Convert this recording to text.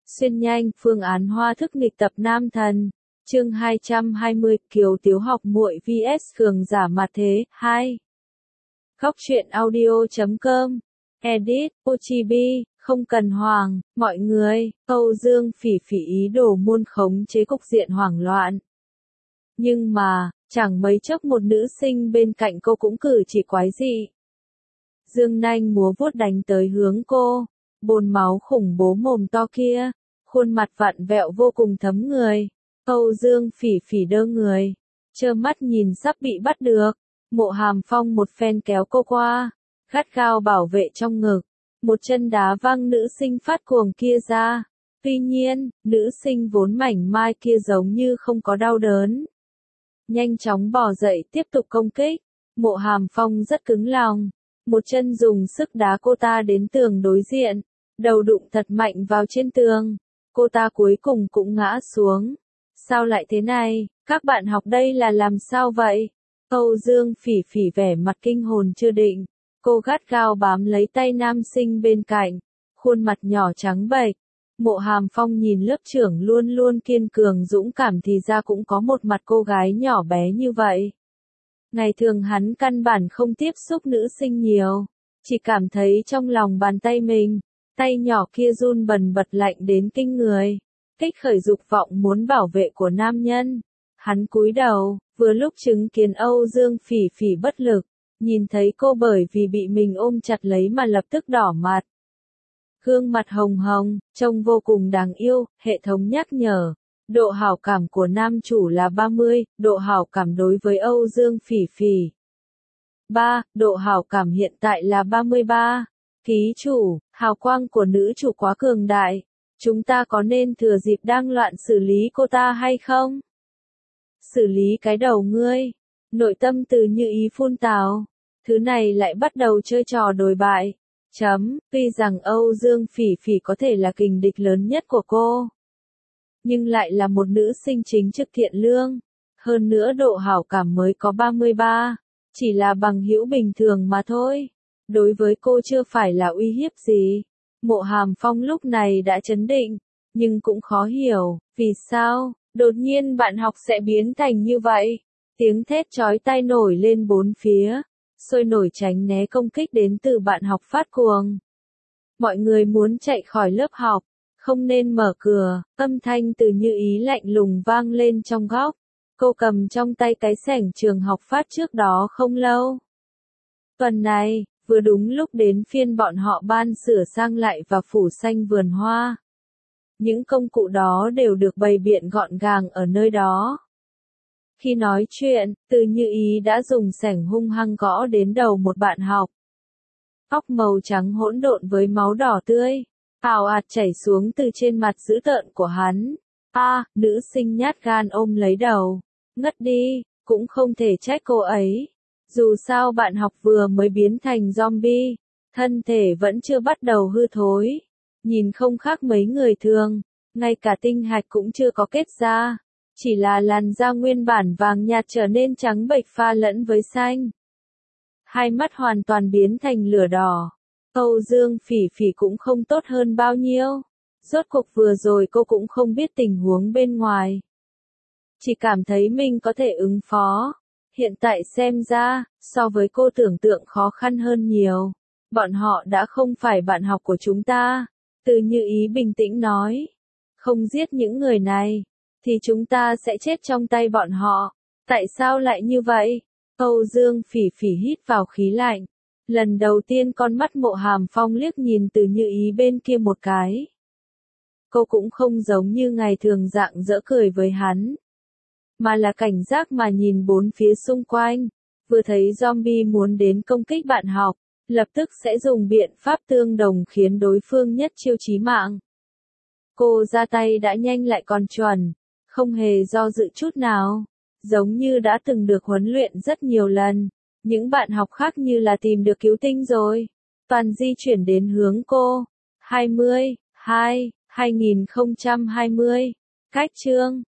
Xuyên nhanh, phương án hoa thức nghịch tập nam thần. Chương 220, Kiều Tiếu học muội vs Cường giả mặt thế, 2. Góc truyện audio.com. Edit, Ochibi, không cần hoàng, mọi người, Âu Dương Phỉ Phỉ ý đồ muôn khống chế cục diện hoảng loạn. Nhưng mà, chẳng mấy chốc một nữ sinh bên cạnh cô cũng cử chỉ quái dị. Dương nanh múa vuốt đánh tới hướng cô, bồn máu khủng bố mồm to kia, khuôn mặt vặn vẹo vô cùng thấm người. Âu Dương Phỉ Phỉ đơ người, trơ mắt nhìn sắp bị bắt được. Mộ Hàm Phong một phen kéo cô qua, gắt gao bảo vệ trong ngực, một chân đá văng nữ sinh phát cuồng kia ra. Tuy nhiên, nữ sinh vốn mảnh mai kia giống như không có đau đớn. Nhanh chóng bò dậy tiếp tục công kích. Mộ Hàm Phong rất cứng lòng, một chân dùng sức đá cô ta đến tường đối diện, đầu đụng thật mạnh vào trên tường. Cô ta cuối cùng cũng ngã xuống. Sao lại thế này, các bạn học đây là làm sao vậy? Âu Dương Phỉ Phỉ vẻ mặt kinh hồn chưa định, cô gắt gao bám lấy tay nam sinh bên cạnh, khuôn mặt nhỏ trắng bệch. Mộ Hàm Phong nhìn lớp trưởng luôn luôn kiên cường dũng cảm thì ra cũng có một mặt cô gái nhỏ bé như vậy. Ngày thường hắn căn bản không tiếp xúc nữ sinh nhiều, chỉ cảm thấy trong lòng bàn tay mình, tay nhỏ kia run bần bật lạnh đến kinh người, kích khởi dục vọng muốn bảo vệ của nam nhân. Hắn cúi đầu, vừa lúc chứng kiến Âu Dương Phỉ Phỉ bất lực, nhìn thấy cô bởi vì bị mình ôm chặt lấy mà lập tức đỏ mặt. Gương mặt hồng hồng, trông vô cùng đáng yêu, hệ thống nhắc nhở. Độ hảo cảm của nam chủ là 30, độ hảo cảm đối với Âu Dương Phỉ Phỉ 3, độ hảo cảm hiện tại là 33. Ký chủ, hào quang của nữ chủ quá cường đại. Chúng ta có nên thừa dịp đang loạn xử lý cô ta hay không? Xử lý cái đầu ngươi. Nội tâm từ Như Ý phun tào. Thứ này lại bắt đầu chơi trò đồi bại. Tuy rằng Âu Dương Phỉ Phỉ có thể là kình địch lớn nhất của cô, nhưng lại là một nữ sinh chính trực thiện lương. Hơn nữa độ hảo cảm mới có 33, chỉ là bằng hữu bình thường mà thôi. Đối với cô chưa phải là uy hiếp gì. Mộ Hàm Phong lúc này đã trấn định, nhưng cũng khó hiểu, vì sao, đột nhiên bạn học sẽ biến thành như vậy. Tiếng thét chói tai nổi lên bốn phía, sôi nổi tránh né công kích đến từ bạn học phát cuồng. Mọi người muốn chạy khỏi lớp học, không nên mở cửa, âm thanh từ Như Ý lạnh lùng vang lên trong góc. Cô cầm trong tay cái xẻng trường học phát trước đó không lâu. Tuần này, vừa đúng lúc đến phiên bọn họ ban sửa sang lại và phủ xanh vườn hoa. Những công cụ đó đều được bày biện gọn gàng ở nơi đó. Khi nói chuyện, từ Như Ý đã dùng xẻng hung hăng gõ đến đầu một bạn học. Tóc màu trắng hỗn độn với máu đỏ tươi, ào ạt chảy xuống từ trên mặt dữ tợn của hắn. Nữ sinh nhát gan ôm lấy đầu, ngất đi, cũng không thể trách cô ấy. Dù sao bạn học vừa mới biến thành zombie, thân thể vẫn chưa bắt đầu hư thối. Nhìn không khác mấy người thường, ngay cả tinh hạch cũng chưa có kết ra. Chỉ là làn da nguyên bản vàng nhạt trở nên trắng bệch pha lẫn với xanh. Hai mắt hoàn toàn biến thành lửa đỏ. Âu Dương Phỉ Phỉ cũng không tốt hơn bao nhiêu. Rốt cuộc vừa rồi cô cũng không biết tình huống bên ngoài. Chỉ cảm thấy mình có thể ứng phó. Hiện tại xem ra, so với cô tưởng tượng khó khăn hơn nhiều. Bọn họ đã không phải bạn học của chúng ta. Từ Như Ý bình tĩnh nói. Không giết những người này, thì chúng ta sẽ chết trong tay bọn họ. Tại sao lại như vậy? Âu Dương Phỉ Phỉ hít vào khí lạnh. Lần đầu tiên con mắt Mộ Hàm Phong liếc nhìn từ Như Ý bên kia một cái. Cô cũng không giống như ngày thường rạng rỡ cười với hắn, mà là cảnh giác mà nhìn bốn phía xung quanh. Vừa thấy zombie muốn đến công kích bạn học, lập tức sẽ dùng biện pháp tương đồng khiến đối phương nhất chiêu chí mạng. Cô ra tay đã nhanh lại còn chuẩn, không hề do dự chút nào, giống như đã từng được huấn luyện rất nhiều lần. Những bạn học khác như là tìm được cứu tinh rồi, toàn di chuyển đến hướng cô. 20/2/2020. Cách chương